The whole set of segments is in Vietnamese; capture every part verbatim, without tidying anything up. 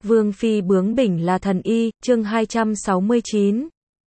Vương phi bướng bỉnh là thần y, chương hai trăm sáu mươi chín.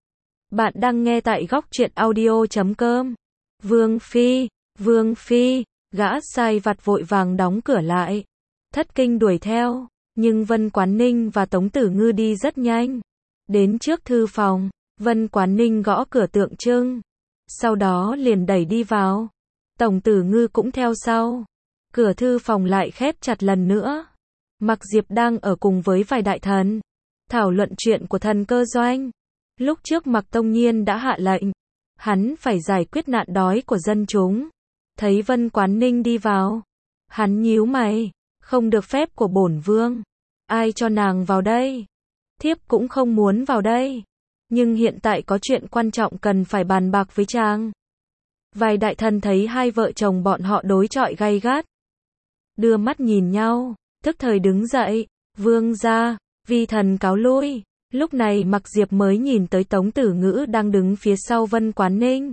Bạn đang nghe tại góc truyện audio chấm com. Vương phi, Vương phi, gã sai vặt vội vàng đóng cửa lại. Thất kinh đuổi theo, nhưng Vân Quán Ninh và Tống Tử Ngư đi rất nhanh. Đến trước thư phòng, Vân Quán Ninh gõ cửa tượng trưng, sau đó liền đẩy đi vào. Tống Tử Ngư cũng theo sau. Cửa thư phòng lại khép chặt lần nữa. Mặc Diệp đang ở cùng với vài đại thần, thảo luận chuyện của thần cơ doanh. Lúc trước Mặc Tông Nhiên đã hạ lệnh, hắn phải giải quyết nạn đói của dân chúng. Thấy Vân Quán Ninh đi vào, hắn nhíu mày, không được phép của bổn vương. Ai cho nàng vào đây? Thiếp cũng không muốn vào đây, nhưng hiện tại có chuyện quan trọng cần phải bàn bạc với chàng. Vài đại thần thấy hai vợ chồng bọn họ đối chọi gay gắt, đưa mắt nhìn nhau, tức thời đứng dậy. Vương gia, vi thần cáo lui. Lúc này Mặc Diệp mới nhìn tới Tống Tử Ngữ đang đứng phía sau Vân Quán Ninh.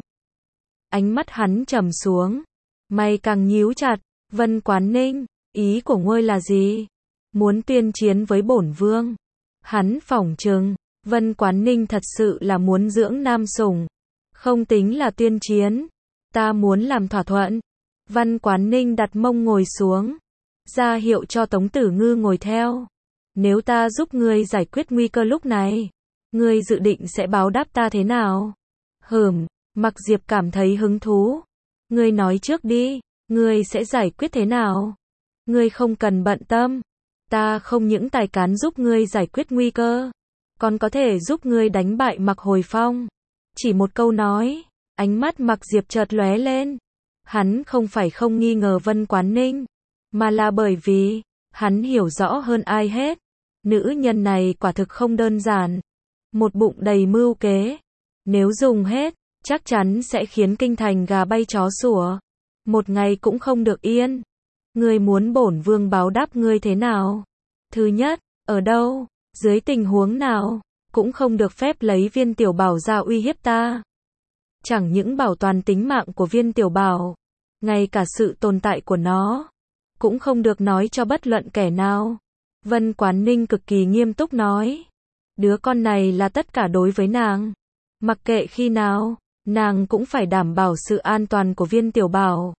Ánh mắt hắn trầm xuống, mày càng nhíu chặt. Vân Quán Ninh, ý của ngươi là gì? Muốn tuyên chiến với bổn vương? Hắn phỏng chừng Vân Quán Ninh thật sự là muốn dưỡng nam sủng, không tính là tuyên chiến. Ta muốn làm thỏa thuận. Vân Quán Ninh đặt mông ngồi xuống, ra hiệu cho Tống Tử Ngư ngồi theo. Nếu ta giúp ngươi giải quyết nguy cơ lúc này, ngươi dự định sẽ báo đáp ta thế nào? Hừm, Mặc Diệp cảm thấy hứng thú. Ngươi nói trước đi, ngươi sẽ giải quyết thế nào? Ngươi không cần bận tâm, ta không những tài cán giúp ngươi giải quyết nguy cơ, còn có thể giúp ngươi đánh bại Mặc Hồi Phong. Chỉ một câu nói, ánh mắt Mặc Diệp chợt lóe lên. Hắn không phải không nghi ngờ Vân Quán Ninh, mà là bởi vì hắn hiểu rõ hơn ai hết, nữ nhân này quả thực không đơn giản, một bụng đầy mưu kế, nếu dùng hết, chắc chắn sẽ khiến kinh thành gà bay chó sủa, một ngày cũng không được yên. Ngươi muốn bổn vương báo đáp ngươi thế nào? Thứ nhất, ở đâu, dưới tình huống nào, cũng không được phép lấy Viên Tiểu Bảo ra uy hiếp ta. Chẳng những bảo toàn tính mạng của Viên Tiểu Bảo, ngay cả sự tồn tại của nó cũng không được nói cho bất luận kẻ nào. Vân Quán Ninh cực kỳ nghiêm túc nói, đứa con này là tất cả đối với nàng, mặc kệ khi nào, nàng cũng phải đảm bảo sự an toàn của Viên Tiểu Bảo.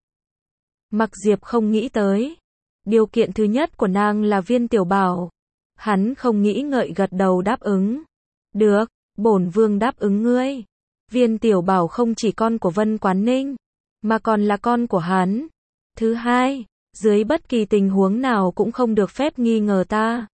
Mặc Diệp không nghĩ tới, điều kiện thứ nhất của nàng là Viên Tiểu Bảo. Hắn không nghĩ ngợi gật đầu đáp ứng. Được, bổn vương đáp ứng ngươi. Viên Tiểu Bảo không chỉ con của Vân Quán Ninh, mà còn là con của hắn. Thứ hai, dưới bất kỳ tình huống nào cũng không được phép nghi ngờ ta.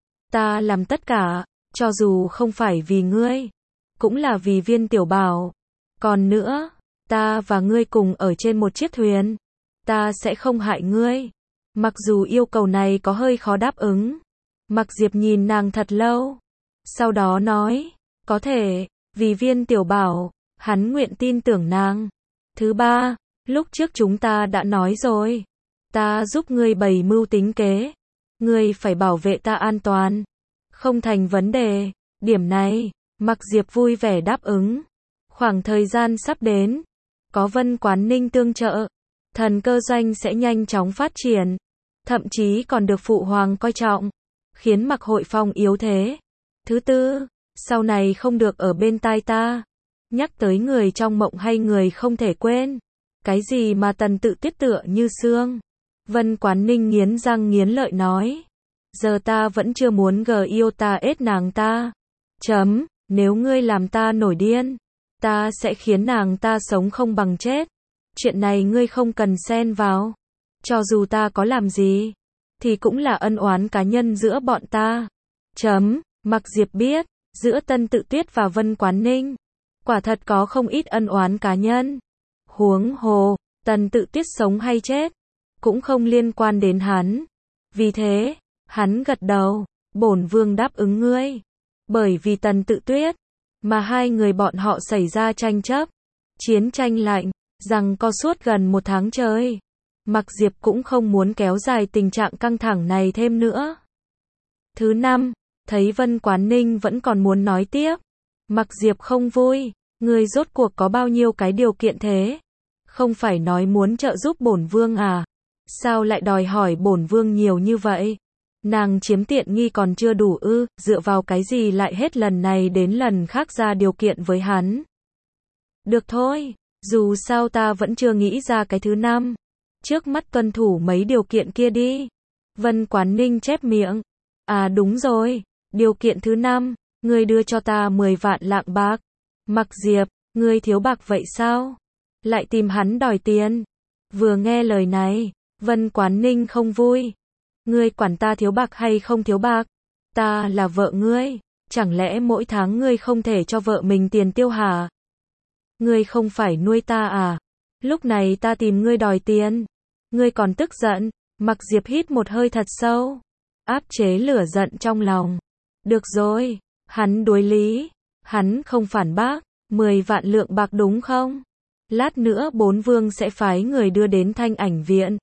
Ta làm tất cả, cho dù không phải vì ngươi, cũng là vì Viên Tiểu Bảo. Còn nữa, ta và ngươi cùng ở trên một chiếc thuyền, ta sẽ không hại ngươi. Mặc dù yêu cầu này có hơi khó đáp ứng, Mặc Diệp nhìn nàng thật lâu, sau đó nói, có thể, vì Viên Tiểu Bảo, hắn nguyện tin tưởng nàng. Thứ ba, lúc trước chúng ta đã nói rồi, ta giúp ngươi bày mưu tính kế, ngươi phải bảo vệ ta an toàn, không thành vấn đề. Điểm này, Mặc Diệp vui vẻ đáp ứng. Khoảng thời gian sắp đến, có Vân Quán Ninh tương trợ, thần cơ doanh sẽ nhanh chóng phát triển, thậm chí còn được phụ hoàng coi trọng, khiến Mặc Hội Phong yếu thế. Thứ tư, sau này không được ở bên tai ta nhắc tới người trong mộng hay người không thể quên. Cái gì mà Tần Tự Tuyết tựa như xương. Vân Quán Ninh nghiến răng nghiến lợi nói, giờ ta vẫn chưa muốn gờ yêu ta ết nàng ta. Chấm, nếu ngươi làm ta nổi điên, ta sẽ khiến nàng ta sống không bằng chết. Chuyện này ngươi không cần xen vào. Cho dù ta có làm gì, thì cũng là ân oán cá nhân giữa bọn ta. Chấm, Mặc Diệp biết, giữa Tần Tự Tuyết và Vân Quán Ninh, quả thật có không ít ân oán cá nhân. Huống hồ, Tần Tự Tuyết sống hay chết, cũng không liên quan đến hắn. Vì thế, hắn gật đầu, bổn vương đáp ứng ngươi. Bởi vì Tần Tự Tuyết, mà hai người bọn họ xảy ra tranh chấp, chiến tranh lạnh, rằng co suốt gần một tháng trời. Mặc Diệp cũng không muốn kéo dài tình trạng căng thẳng này thêm nữa. Thứ năm, thấy Vân Quán Ninh vẫn còn muốn nói tiếp. Mặc Diệp không vui, ngươi rốt cuộc có bao nhiêu cái điều kiện thế? Không phải nói muốn trợ giúp bổn vương à? Sao lại đòi hỏi bổn vương nhiều như vậy? Nàng chiếm tiện nghi còn chưa đủ ư, dựa vào cái gì lại hết lần này đến lần khác ra điều kiện với hắn. Được thôi, dù sao ta vẫn chưa nghĩ ra cái thứ năm. Trước mắt tuân thủ mấy điều kiện kia đi. Vân Quán Ninh chép miệng. À đúng rồi, điều kiện thứ năm, ngươi đưa cho ta mười vạn lạng bạc. Mặc Diệp, ngươi thiếu bạc vậy sao? Lại tìm hắn đòi tiền. Vừa nghe lời này, Vân Quán Ninh không vui. Ngươi quản ta thiếu bạc hay không thiếu bạc? Ta là vợ ngươi, chẳng lẽ mỗi tháng ngươi không thể cho vợ mình tiền tiêu hả? Ngươi không phải nuôi ta à? Lúc này ta tìm ngươi đòi tiền, ngươi còn tức giận. Mặc Diệp hít một hơi thật sâu, áp chế lửa giận trong lòng. Được rồi, hắn đối lý, hắn không phản bác, mười vạn lượng bạc đúng không? Lát nữa bốn vương sẽ phái người đưa đến Thanh Ảnh viện.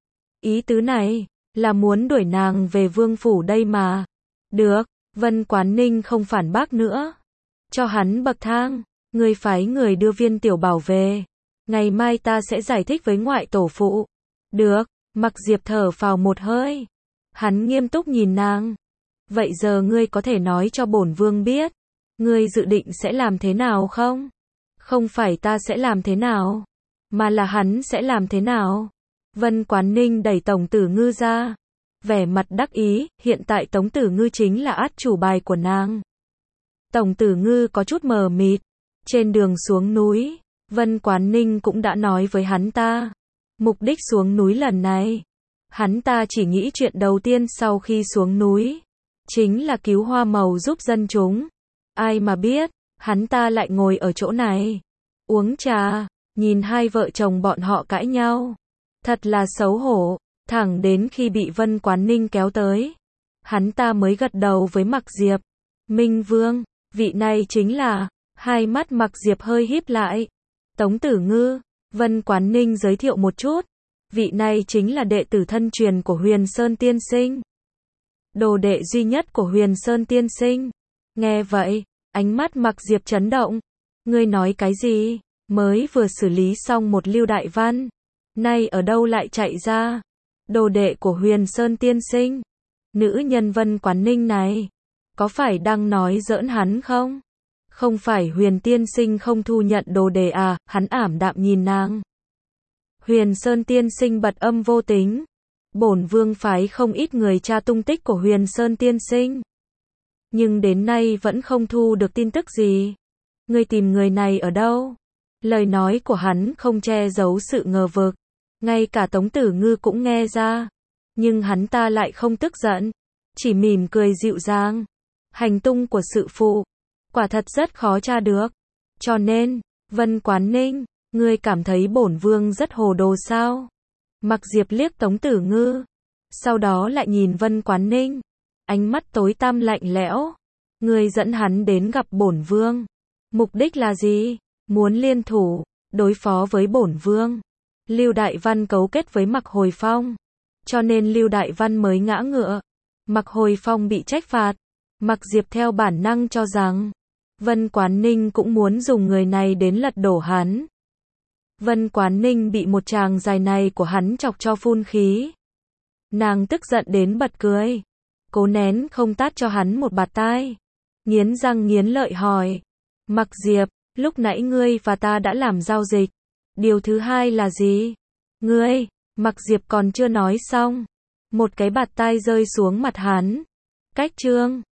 Ý tứ này là muốn đuổi nàng về vương phủ đây mà. Được, Vân Quán Ninh không phản bác nữa. Cho hắn bậc thang, người phái người đưa Viên Tiểu Bảo về. Ngày mai ta sẽ giải thích với ngoại tổ phụ. Được, Mặc Diệp thở phào một hơi. Hắn nghiêm túc nhìn nàng. Vậy giờ ngươi có thể nói cho bổn vương biết, ngươi dự định sẽ làm thế nào không? Không phải ta sẽ làm thế nào, mà là hắn sẽ làm thế nào? Vân Quán Ninh đẩy Tổng Tử Ngư ra, vẻ mặt đắc ý, hiện tại Tống Tử Ngư chính là át chủ bài của nàng. Tổng Tử Ngư có chút mờ mịt. Trên đường xuống núi, Vân Quán Ninh cũng đã nói với hắn ta, mục đích xuống núi lần này, hắn ta chỉ nghĩ chuyện đầu tiên sau khi xuống núi, chính là cứu hoa màu giúp dân chúng. Ai mà biết, hắn ta lại ngồi ở chỗ này, uống trà, nhìn hai vợ chồng bọn họ cãi nhau. Thật là xấu hổ, thẳng đến khi bị Vân Quán Ninh kéo tới, hắn ta mới gật đầu với Mặc Diệp. Minh Vương, vị này chính là, hai mắt Mặc Diệp hơi híp lại. Tống Tử Ngư, Vân Quán Ninh giới thiệu một chút, vị này chính là đệ tử thân truyền của Huyền Sơn Tiên Sinh. Đồ đệ duy nhất của Huyền Sơn Tiên Sinh. Nghe vậy, ánh mắt Mặc Diệp chấn động. Ngươi nói cái gì? Mới vừa xử lý xong một Lưu Đại Văn, nay ở đâu lại chạy ra? Đồ đệ của Huyền Sơn Tiên Sinh. Nữ nhân Vân Quán Ninh này, có phải đang nói giỡn hắn không? Không phải Huyền Tiên Sinh không thu nhận đồ đệ à? Hắn ảm đạm nhìn nàng. Huyền Sơn Tiên Sinh bật âm vô tính. Bổn vương phái không ít người tra tung tích của Huyền Sơn Tiên Sinh, nhưng đến nay vẫn không thu được tin tức gì. Ngươi tìm người này ở đâu? Lời nói của hắn không che giấu sự ngờ vực, ngay cả Tống Tử Ngư cũng nghe ra, nhưng hắn ta lại không tức giận, chỉ mỉm cười dịu dàng. Hành tung của sự phụ, quả thật rất khó tra được. Cho nên, Vân Quán Ninh, ngươi cảm thấy bổn vương rất hồ đồ sao? Mặc Diệp liếc Tống Tử Ngư, sau đó lại nhìn Vân Quán Ninh, ánh mắt tối tăm lạnh lẽo. Ngươi dẫn hắn đến gặp bổn vương, mục đích là gì? Muốn liên thủ, đối phó với bổn vương. Lưu Đại Văn cấu kết với Mặc Hồi Phong, cho nên Lưu Đại Văn mới ngã ngựa. Mặc Hồi Phong bị trách phạt. Mặc Diệp theo bản năng cho rằng, Vân Quán Ninh cũng muốn dùng người này đến lật đổ hắn. Vân Quán Ninh bị một tràng dài này của hắn chọc cho phun khí. Nàng tức giận đến bật cười, cố nén không tát cho hắn một bạt tai. Nghiến răng nghiến lợi hỏi, Mặc Diệp, lúc nãy ngươi và ta đã làm giao dịch. Điều thứ hai là gì? Ngươi, Mặc Diệp còn chưa nói xong, một cái bạt tai rơi xuống mặt hắn. Cách trương,